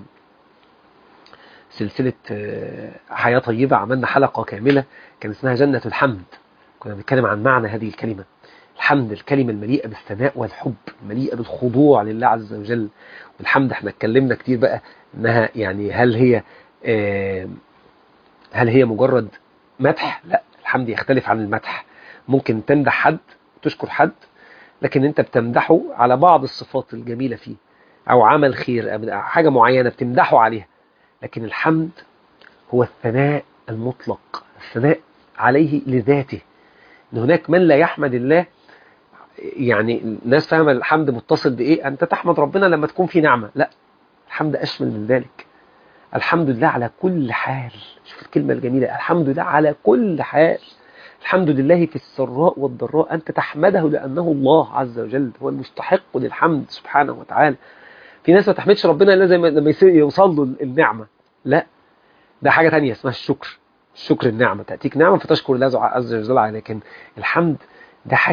سلسلة حياة طيبة عملنا حلقة كاملة كان اسمها جنة الحمد، كنا بنتكلم عن معنى هذه الكلمة. الحمد الكلمة المليئة بالثناء والحب، مليئة بالخضوع لله عز وجل. والحمد احنا اتكلمنا كتير بقى انها يعني هل هي هل هي مجرد مدح؟ لا، الحمد يختلف عن المدح. ممكن تمدح حد تشكر حد، لكن انت بتمدحه على بعض الصفات الجميلة فيه، او عمل خير او حاجة معينة بتمدحه عليها. لكن الحمد هو الثناء المطلق، الثناء عليه لذاته. ان هناك من لا يحمد الله، يعني الناس فاهمة الحمد متصل بإيه؟ أنت تحمد ربنا لما تكون في نعمة. لا، الحمد أشمل من ذلك. الحمد لله على كل حال. شوف الكلمة الجميلة، الحمد لله على كل حال. الحمد لله في السراء والضراء. أنت تحمده لأنه الله عز وجل هو المستحق للحمد سبحانه وتعالى. في ناس ما تحمدش ربنا إلا زي ما لما يوصل له النعمة. لا، ده حاجة تانية اسمها الشكر. الشكر النعمة، تأتيك نعمة فتشكر الله عز وجل عليها. لكن الحمد ده حاجة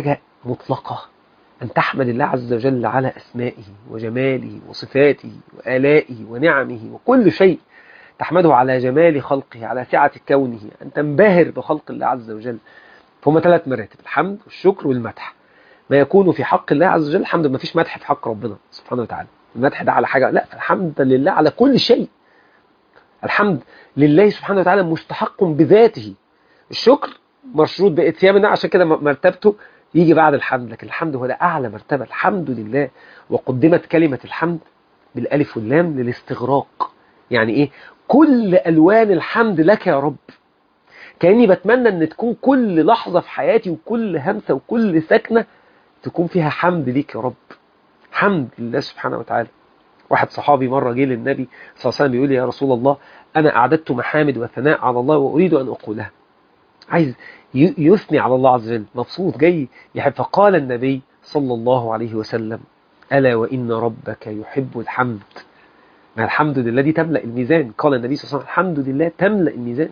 مطلقة، أن تحمد الله عز وجل على أسمائه وجماله وصفاته وآلائه ونعمه وكل شيء، تحمده على جمال خلقه، على سعة كونه، أن تنبهر بخلق الله عز وجل. فهم ثلاث مراتب: الحمد والشكر والمدح. ما يكون في حق الله عز وجل الحمد، ما فيش مدح في حق ربنا سبحانه وتعالى. المدح ده على حاجة، لا، الحمد لله على كل شيء. الحمد لله سبحانه وتعالى مستحق بذاته. الشكر مشروط بإتيان الله، عشان كده مرتبته يجي بعد الحمد، لكن الحمد هو ده أعلى مرتبة، الحمد لله. وقدمت كلمة الحمد بالألف واللام للاستغراق. يعني إيه؟ كل ألوان الحمد لك يا رب. كأني بتمنى أن تكون كل لحظة في حياتي وكل همسة وكل سكنة تكون فيها حمد ليك يا رب. حمد لله سبحانه وتعالى. واحد صحابي مرة جه للنبي صلى الله عليه وسلم بيقول: يا رسول الله، أنا أعددت محامد وثناء على الله وأريد أن أقولها. عايز يثني على الله عز وجل، مبسوط جاي يحب. فقال النبي صلى الله عليه وسلم: ألا وإن ربك يحب الحمد. ما الحمد لله دي تملأ الميزان. قال النبي صلى الله عليه وسلم: الحمد لله تملأ الميزان.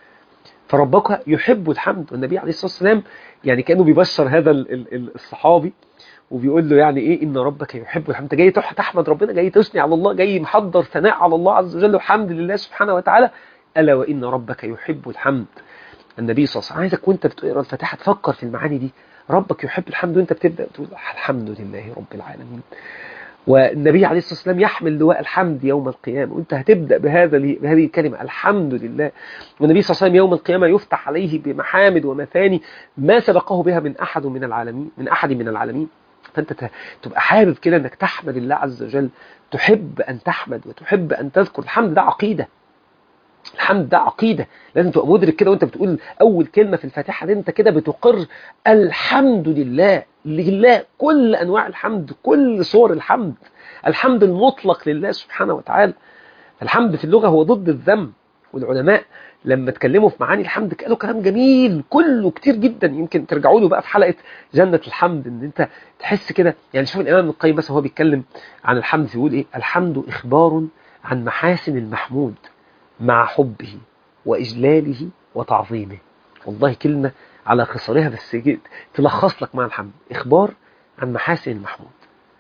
فربك يحب الحمد. والنبي عليه الصلاة والسلام يعني كأنه بيبشر هذا الصحابي وبيقول له يعني إيه؟ إن ربك يحب الحمد. جاي تحمد ربنا، جاي تثني على الله، جاي محضر ثناء على الله عز وجل وحمد لله سبحانه وتعالى. ألا وإن ربك يحب الحمد. النبي صلى الله عليه وسلم عايزك وانت بتقرا الفاتحه تفكر في المعاني دي. ربك يحب الحمد، وانت بتبدا تقول الحمد لله رب العالمين. والنبي عليه الصلاه والسلام يحمل لواء الحمد يوم القيامه، وانت هتبدا بهذا بهذه الكلمه الحمد لله. والنبي صلى الله عليه وسلم يوم القيامه يفتح عليه بمحامد ومثاني ما سبقه بها من احد من العالمين من احد من العالمين. فانت تبقى حابب كده انك تحمد الله عز وجل، تحب ان تحمد وتحب ان تذكر. الحمد ده عقيده. الحمد ده عقيدة، لازم تبقى مدرك كده وانت بتقول أول كلمة في الفاتحة دي، انت كده بتقر الحمد لله. لله كل أنواع الحمد، كل صور الحمد. الحمد المطلق لله سبحانه وتعالى. الحمد في اللغة هو ضد الذم، والعلماء لما اتكلموا في معاني الحمد قالوا كلام جميل كله كتير جدا. يمكن ترجعوا له بقى في حلقة جنة الحمد، ان انت تحس كده. يعني شوف الإمام ابن القيم بس هو بيتكلم عن الحمد يقول ايه: الحمد إخبار عن محاسن المحمود مع حبه وإجلاله وتعظيمه. والله كلمة على خصرها بس تلخص لك مع الحمد: إخبار عن محاسن المحمود،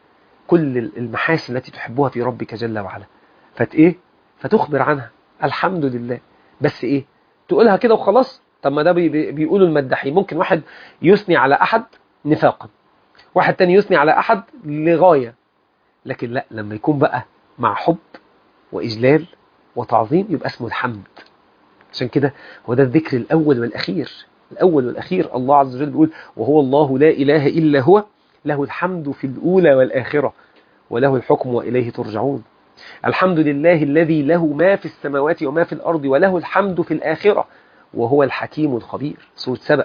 كل المحاسن التي تحبها في ربك جل وعلا، فت إيه؟ فتخبر عنها الحمد لله. بس إيه؟ تقولها كده وخلاص؟ طب ما ده بي بيقولوا المدحين. ممكن واحد يثني على أحد نفاقا، واحد تاني يثني على أحد لغاية، لكن لا، لما يكون بقى مع حب وإجلال وتعظيم يبقى اسمه الحمد. عشان كده هو ده الذكر الأول والأخير. الأول والأخير الله عز وجل بيقول: وهو الله لا إله إلا هو له الحمد في الأولى والآخرة وله الحكم وإليه ترجعون. الحمد لله الذي له ما في السماوات وما في الأرض وله الحمد في الآخرة وهو الحكيم الخبير. سورة سبأ.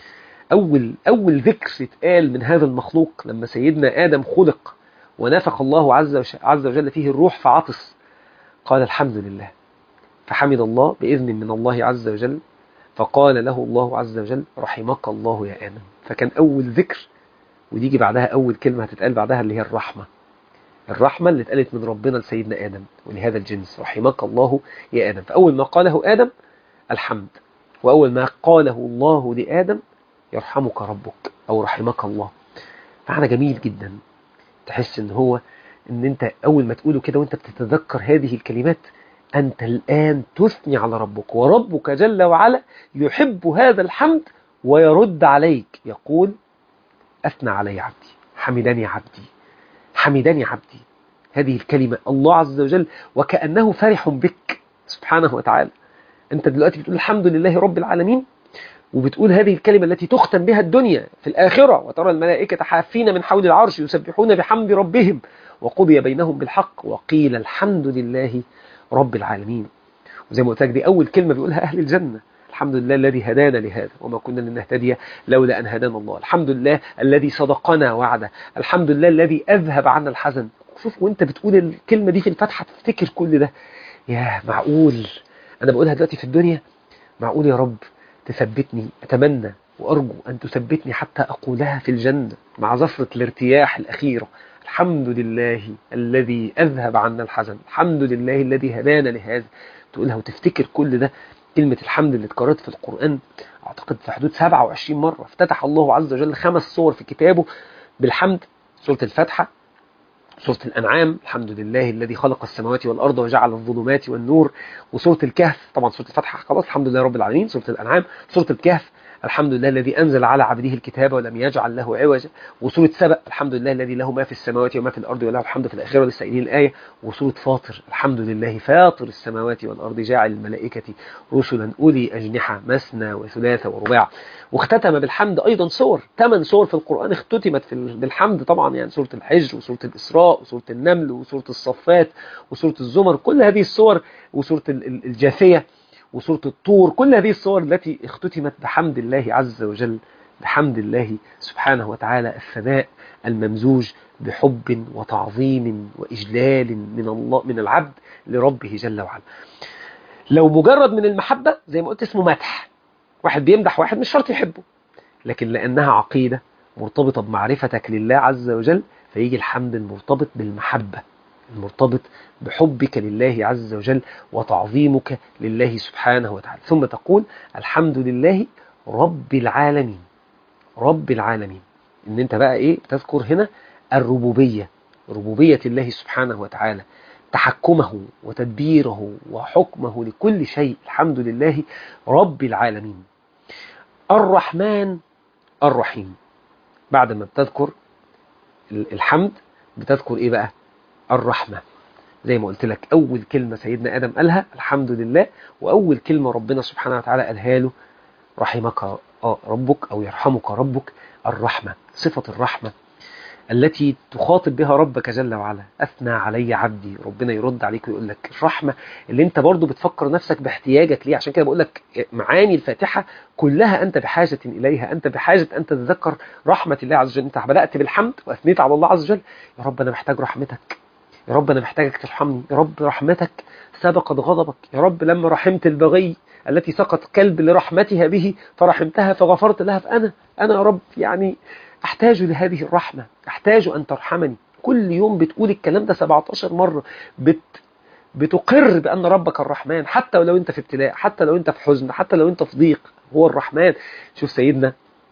أول أول ذكر اتقال من هذا المخلوق لما سيدنا آدم خلق ونفخ الله عز وجل فيه الروح فعطس، قال الحمد لله. فحمد الله بإذن من الله عز وجل، فقال له الله عز وجل: رحمك الله يا آدم. فكان أول ذكر، وديجي بعدها أول كلمة هتتقال بعدها اللي هي الرحمة. الرحمة اللي اتقالت من ربنا لسيدنا آدم ولهذا الجنس: رحمك الله يا آدم. فأول ما قاله آدم الحمد، وأول ما قاله الله لآدم يرحمك ربك أو رحمك الله. معنى جميل جدا. تحس ان هو ان انت أول ما تقوله كده وانت بتتذكر هذه الكلمات، أنت الآن تثني على ربك، وربك جل وعلا يحب هذا الحمد ويرد عليك يقول: أثنى علي عبدي، حمدني عبدي، حمدني عبدي. هذه الكلمة الله عز وجل وكأنه فرح بك سبحانه وتعالى. أنت دلوقتي بتقول الحمد لله رب العالمين، وبتقول هذه الكلمة التي تختم بها الدنيا في الآخرة: وترى الملائكة حافين من حول العرش يسبحون بحمد ربهم وقضي بينهم بالحق وقيل الحمد لله رب العالمين. وزي ما قلت لك دي أول كلمة بيقولها أهل الجنة: الحمد لله الذي هدانا لهذا وما كنا لنهتدي لولا أن هدانا الله. الحمد لله الذي صدقنا وعده. الحمد لله الذي أذهب عنا الحزن. شوف وانت بتقول الكلمة دي في الفتحة تفتكر كل ده. يا معقول أنا بقولها دلوقتي في الدنيا؟ معقول يا رب تثبتني؟ أتمنى وأرجو أن تثبتني حتى أقولها في الجنة مع زفرة الارتياح الأخيرة: الحمد لله الذي أذهب عنا الحزن، الحمد لله الذي هدانا لهذا. تقولها وتفتكر كل ده، كلمة الحمد اللي اتكررت في القرآن أعتقد في حدود سبعة وعشرين مرة. افتتح الله عز وجل خمس صور في كتابه بالحمد: سورة الفاتحة، سورة الأنعام الحمد لله الذي خلق السماوات والأرض وجعل الظلمات والنور، وسورة الكهف طبعا سورة الفاتحة خلاص الحمد لله رب العالمين، سورة الأنعام، سورة الكهف الحمد لله الذي أنزل على عبده الكتاب ولم يجعل له عوجا، وسورة سبأ الحمد لله الذي له ما في السماوات وما في الأرض وله الحمد في الآخرة لسه قايلين الآية، وسورة فاطر الحمد لله فاطر السماوات والأرض جاعل الملائكة رسلا أولي أجنحة مثنى وثلاث ورباع. واختتم بالحمد أيضا صور، ثمان صور في القرآن اختتمت في بالحمد طبعا، يعني سورة الحجر وسورة الإسراء وسورة النمل وسورة الصفات وسورة الزمر، كل هذه الصور، وسورة الجاثية وسورة الطور، كل هذه الصور التي اختتمت بحمد الله عز وجل، بحمد الله سبحانه وتعالى، الثناء الممزوج بحب وتعظيم وإجلال من الله من العبد لربه جل وعلا. لو مجرد من المحبة زي ما قلت اسمه مدح، واحد بيمدح واحد مش شرط يحبه، لكن لأنها عقيدة مرتبطة بمعرفتك لله عز وجل فيجي الحمد المرتبط بالمحبة، المرتبط بحبك لله عز وجل وتعظيمك لله سبحانه وتعالى. ثم تقول الحمد لله رب العالمين، رب العالمين، ان انت بقى ايه تذكر هنا الربوبية، ربوبية الله سبحانه وتعالى، تحكمه وتدبيره وحكمه لكل شيء، الحمد لله رب العالمين. الرحمن الرحيم، بعد ما بتذكر الحمد بتذكر ايه بقى؟ الرحمة. زي ما قلت لك أول كلمة سيدنا آدم قالها الحمد لله، وأول كلمة ربنا سبحانه وتعالى قالها له رحمك ربك أو يرحمك ربك، الرحمة، صفة الرحمة التي تخاطب بها ربك جل وعلا. أثنى علي عبدي، ربنا يرد عليك ويقول لك الرحمة اللي انت برضو بتفكر نفسك باحتياجك ليه. عشان كده بقول لك معاني الفاتحة كلها أنت بحاجة إليها، أنت بحاجة أن تتذكر رحمة الله عز وجل. انت بدأت بالحمد وأثنيت على الله عز وجل، يا رب أنا محتاج رحمتك، يا رب أنا محتاجك ترحمني، يا رب رحمتك سبقت غضبك، يا رب لما رحمت البغي التي سقط كلب لرحمتها به فرحمتها فغفرت لها، فأنا أنا يا رب يعني أحتاج لهذه الرحمة، أحتاج أن ترحمني. كل يوم بتقول الكلام ده سبعة عشر مرة، بت بتقر بأن ربك الرحمن، حتى ولو أنت في ابتلاء، حتى لو أنت في حزن، حتى لو أنت في ضيق، هو الرحمن. شوف سيدنا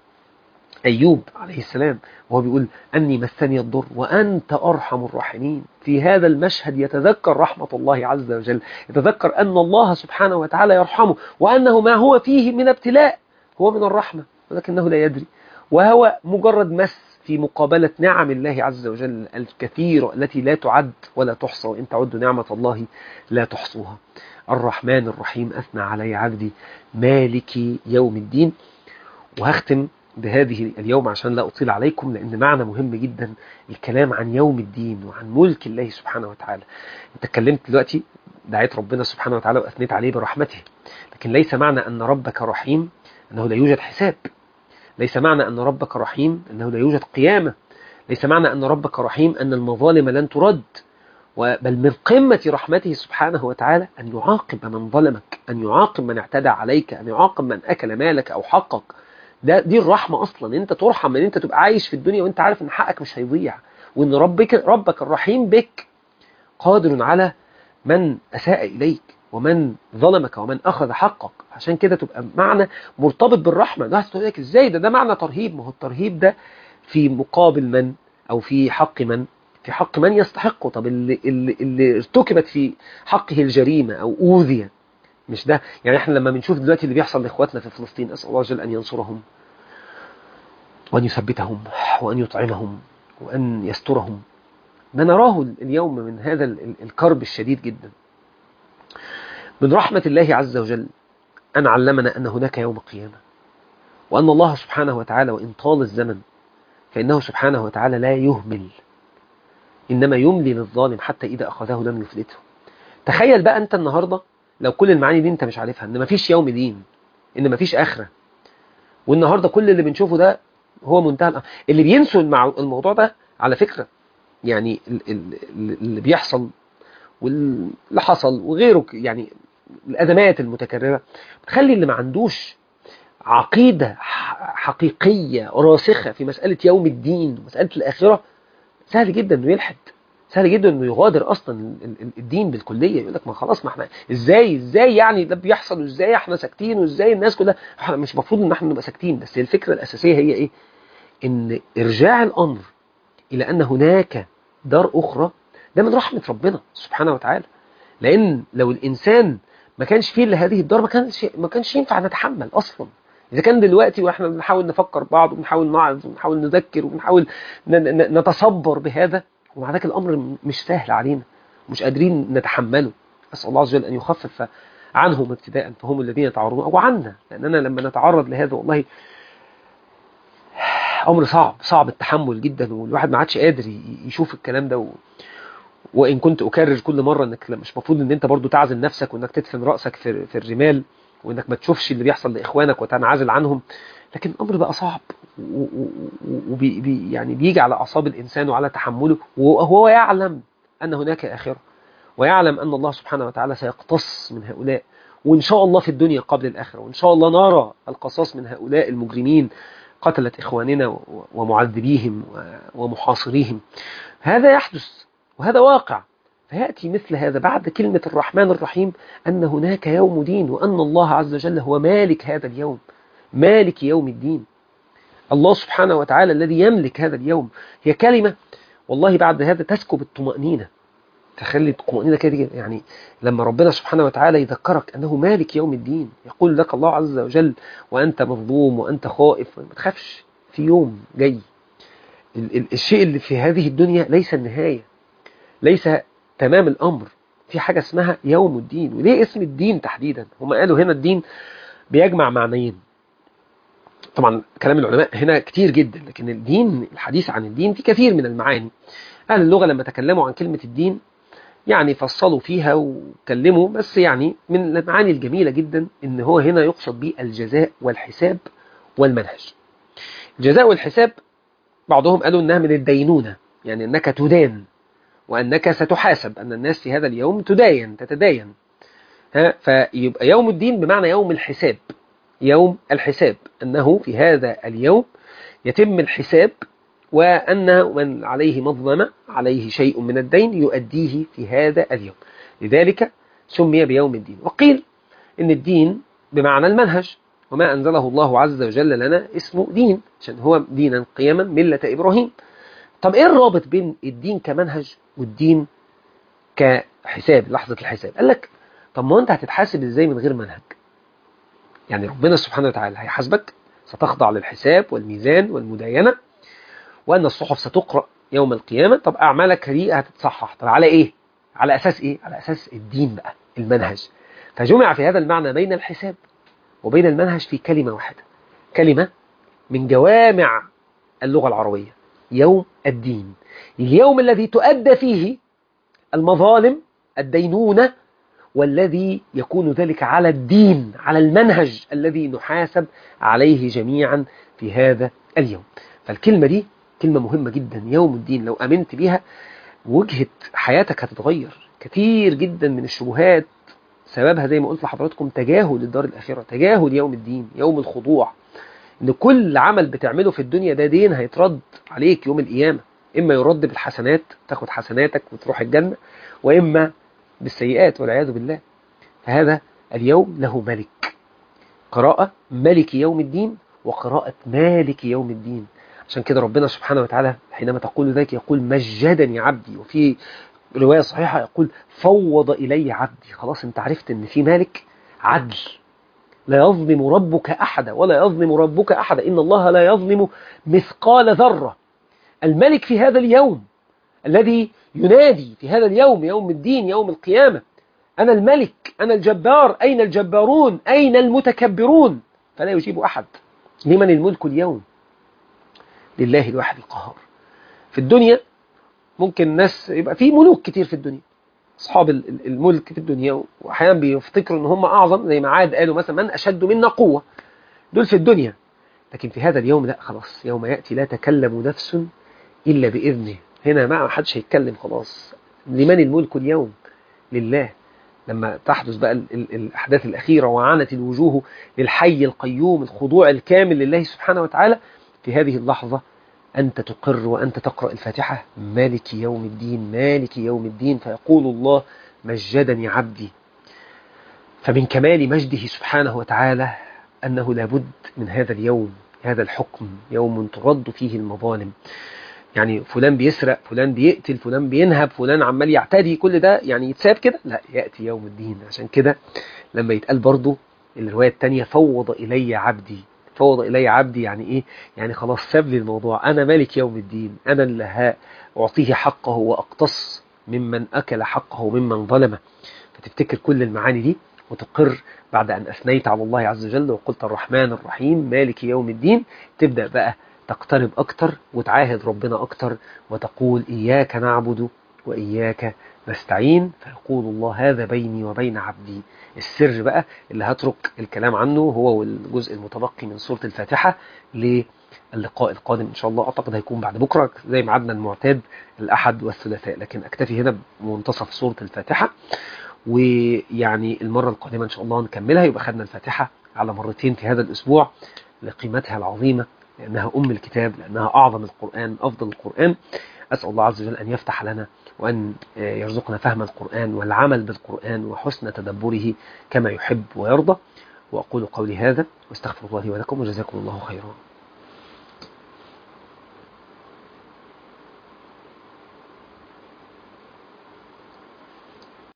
أيوب عليه السلام وهو بيقول أني مسني الضر وأنت أرحم الراحمين. في هذا المشهد يتذكر رحمة الله عز وجل، يتذكر أن الله سبحانه وتعالى يرحمه، وأنه ما هو فيه من ابتلاء هو من الرحمة ولكنه لا يدري، وهو مجرد مس في مقابلة نعم الله عز وجل الكثيرة التي لا تعد ولا تحصى، وإن تعدوا نعمة الله لا تحصوها. الرحمن الرحيم أثنى علي عبدي مالك يوم الدين. وهختم بهذه اليوم عشان لا أطيل عليكم، لأن معنى مهم جدا الكلام عن يوم الدين وعن ملك الله سبحانه وتعالى. أنت اتكلمت دلوقتي دعيت ربنا سبحانه وتعالى وأثنيت عليه برحمته، لكن ليس معنى أن ربك رحيم أنه لا يوجد حساب، ليس معنى أن ربك رحيم أنه لا يوجد قيامة، ليس معنى أن ربك رحيم أن المظالم لن ترد، بل من قمة رحمته سبحانه وتعالى أن يعاقب من ظلمك، أن يعاقب من اعتدى عليك، أن يعاقب من أكل مالك أو حقك. ده دي الرحمة أصلا، أنت ترحم من أنت تبقى عايش في الدنيا وأنت عارف أن حقك مش هيضيع، وأن ربك ربك الرحيم بك قادر على من أساء إليك ومن ظلمك ومن أخذ حقك. عشان كده تبقى معنى مرتبط بالرحمة. ده هتقول لك إزاي ده ده معنى ترهيب؟ ما هو الترهيب ده في مقابل من أو في حق من؟ في حق من يستحقه. طب اللي, اللي, اللي ارتكبت في حقه الجريمة أو أوذي، مش ده يعني احنا لما بنشوف دلوقتي اللي بيحصل لإخواتنا في فلسطين، أسأل الله جل أن ينصرهم وأن يثبتهم وأن يطعمهم وأن يسترهم. ما نراه اليوم من هذا الكرب الشديد جدا. من رحمة الله عز وجل أن علمنا أن هناك يوم القيامة، وأن الله سبحانه وتعالى وإن طال الزمن فإنه سبحانه وتعالى لا يهمل، إنما يملي للظالم حتى إذا أخذه لم يفلته. تخيل بقى أنت النهاردة لو كل المعاني دي أنت مش عارفها، إن مفيش يوم دين، إن مفيش آخرة، والنهاردة كل اللي بنشوفه ده هو منتهى الأمر. اللي بينسوا الموضوع ده على فكرة يعني اللي بيحصل واللي حصل وغيره، يعني الأزمات المتكررة بتخلي اللي ما عندوش عقيدة حقيقية راسخة في مسألة يوم الدين ومسألة الآخرة سهل جدا إنه يلحد، سهل جدا انه يغادر اصلا الدين بالكليه، يقول لك ما خلاص، ما احنا ازاي ازاي يعني ده بيحصل، وازاي احنا ساكتين، وازاي الناس كلها، احنا مش المفروض ان احنا نبقى ساكتين. بس الفكره الاساسيه هي ايه؟ ان ارجاع الامر الى ان هناك دار اخرى، ده من رحمه ربنا سبحانه وتعالى. لان لو الانسان ما كانش فيه الا هذه الدار، ما كانش ما كانش ينفع نتحمل اصلا. اذا كان دلوقتي واحنا بنحاول نفكر بعض، وبنحاول نعظ، وبنحاول نذكر، وبنحاول نتصبر بهذا، ومع ذلك الامر مش سهل علينا، مش قادرين نتحمله. اسال الله عز وجل ان يخفف عنهم ابتداء، فهم الذين يتعرضون، او عنا، لاننا لما نتعرض لهذا والله امر صعب صعب التحمل جدا، والواحد ما عادش قادر يشوف الكلام ده. و... وان كنت اكرر كل مره انك مش مفروض ان انت برضو تعزل نفسك، وانك تدفن راسك في في الرمال، وانك ما تشوفش اللي بيحصل لاخوانك وتنعزل عنهم، لكن الامر بقى صعب، وبي بي يعني بيجي على اعصاب الانسان وعلى تحمله، وهو يعلم ان هناك اخره، ويعلم ان الله سبحانه وتعالى سيقتص من هؤلاء، وان شاء الله في الدنيا قبل الاخره، وان شاء الله نرى القصاص من هؤلاء المجرمين قتلة إخواننا ومعذبيهم ومحاصريهم. هذا يحدث وهذا واقع. فيأتي مثل هذا بعد كلمة الرحمن الرحيم أن هناك يوم دين، وأن الله عز وجل هو مالك هذا اليوم، مالك يوم الدين، الله سبحانه وتعالى الذي يملك هذا اليوم. هي كلمة والله بعد هذا تسكب الطمأنينة، تخلي الطمأنينة كده، يعني لما ربنا سبحانه وتعالى يذكرك أنه مالك يوم الدين، يقول لك الله عز وجل وأنت مظلوم وأنت خائف، ما تخافش، في يوم جاي. ال ال الشيء اللي في هذه الدنيا ليس النهاية، ليس تمام الأمر، في حاجة اسمها يوم الدين. وليه اسم الدين تحديدا؟ هم قالوا هنا الدين بيجمع معنيين. طبعا كلام العلماء هنا كتير جدا، لكن الدين، الحديث عن الدين في كثير من المعاني. أهل اللغة لما تكلموا عن كلمة الدين يعني فصلوا فيها وكلموا، بس يعني من المعاني الجميلة جدا ان هو هنا يقصد به الجزاء والحساب والمنهج. الجزاء والحساب بعضهم قالوا انها من الدينونة، يعني انك تدان وانك ستحاسب، ان الناس في هذا اليوم تداين تتداين. ها، فيبقى يوم الدين بمعنى يوم الحساب، يوم الحساب، انه في هذا اليوم يتم الحساب، وأن من عليه مظلمة، عليه شيء من الدين، يؤديه في هذا اليوم، لذلك سمي بيوم الدين. وقيل إن الدين بمعنى المنهج، وما أنزله الله عز وجل لنا اسمه دين، عشان هو دينا قيما ملة إبراهيم. طب إيه الرابط بين الدين كمنهج والدين كحساب، لحظة الحساب؟ قال لك طب ما أنت هتتحاسب إزاي من غير منهج؟ يعني ربنا سبحانه وتعالى هيحاسبك، ستخضع للحساب والميزان والمداينة، وأن الصحف ستقرأ يوم القيامة. طب أعمالك دي هتتصحح، طب على إيه؟ على أساس إيه؟ على أساس الدين بقى، المنهج. فجمع في هذا المعنى بين الحساب وبين المنهج في كلمة واحدة، كلمة من جوامع اللغة العربية، يوم الدين، اليوم الذي تؤدى فيه المظالم، الدينونة، والذي يكون ذلك على الدين، على المنهج الذي نحاسب عليه جميعا في هذا اليوم. فالكلمة دي كلمة مهمة جدا، يوم الدين. لو أمنت بها وجهة حياتك هتتغير كثير جدا من الشبهات، سببها زي ما قلت لحضراتكم تجاهل الدار الآخرة، تجاهل يوم الدين، يوم الخضوع، إن كل عمل بتعمله في الدنيا ده دين هيترد عليك يوم القيامة، إما يرد بالحسنات تاخد حسناتك وتروح الجنة، وإما بالسيئات والعياذ بالله. فهذا اليوم له ملك، قراءة ملك يوم الدين وقراءة مالك يوم الدين. عشان كده ربنا سبحانه وتعالى حينما تقول ذلك يقول مجدني عبدي، وفي رواية صحيحة يقول فوض إلي عبدي. خلاص انت عرفت ان في مالك عدل، لا يظلم ربك أحدا ولا يظلم ربك أحدا، إن الله لا يظلم مثقال ذرة. الملك في هذا اليوم الذي ينادي في هذا اليوم، يوم الدين، يوم القيامة، أنا الملك، أنا الجبار، أين الجبارون، أين المتكبرون؟ فلا يجيب أحد. لمن الملك اليوم؟ لله الواحد القهار. في الدنيا ممكن الناس يبقى في ملوك كتير في الدنيا، أصحاب الملك في الدنيا، وأحيانا بيفتكروا أن هم أعظم، زي ما عاد قالوا مثلا من أشد منا قوة، دول في الدنيا. لكن في هذا اليوم لا، خلاص، يوم يأتي لا تكلم نفس إلا بإذنه. هنا ما حدش هيتكلم، خلاص. لمن الملك اليوم؟ لله. لما تحدث بقى الأحداث الأخيرة وعنت الوجوه للحي القيوم، الخضوع الكامل لله سبحانه وتعالى، في هذه اللحظة أنت تقر وأنت تقرأ الفاتحة مالك يوم الدين مالك يوم الدين، فيقول الله مجدني عبدي. فمن كمال مجده سبحانه وتعالى أنه لابد من هذا اليوم، هذا الحكم يوم ترد فيه المظالم. يعني فلان بيسرق، فلان بيقتل، فلان بينهب، فلان عمال يعتدي، كل ده يعني يتساب كده؟ لا، يأتي يوم الدين. عشان كده لما يتقال برضو الرواية التانية فوض إلي عبدي، فوض إلي عبدي يعني إيه؟ يعني خلاص ساب لي الموضوع، أنا مالك يوم الدين، أنا اللي أعطيه حقه وأقتص ممن أكل حقه ممن ظلمه. فتفتكر كل المعاني دي وتقر بعد أن أثنيت على الله عز وجل وقلت الرحمن الرحيم مالك يوم الدين، تبدأ بقى تقترب أكتر وتعاهد ربنا أكتر وتقول إياك نعبد وإياك نستعين. فيقول الله هذا بيني وبين عبدي. السر بقى اللي هترك الكلام عنه هو والجزء المتبقي من سورة الفاتحة للقاء القادم إن شاء الله. أعتقد هيكون بعد بكرة زي ميعادنا المعتاد الأحد والثلاثاء، لكن أكتفي هنا بمنتصف سورة الفاتحة، ويعني المرة القادمة إن شاء الله نكملها. يبقى خدنا الفاتحة على مرتين في هذا الأسبوع لقيمتها العظيمة، لأنها أم الكتاب، لأنها أعظم القرآن، أفضل القرآن. أسأل الله عز وجل أن يفتح لنا وأن يرزقنا فهم القرآن والعمل بالقرآن وحسن تدبره كما يحب ويرضى. وأقول قولي هذا واستغفر الله لي ولكم وجزاكم الله خيرا.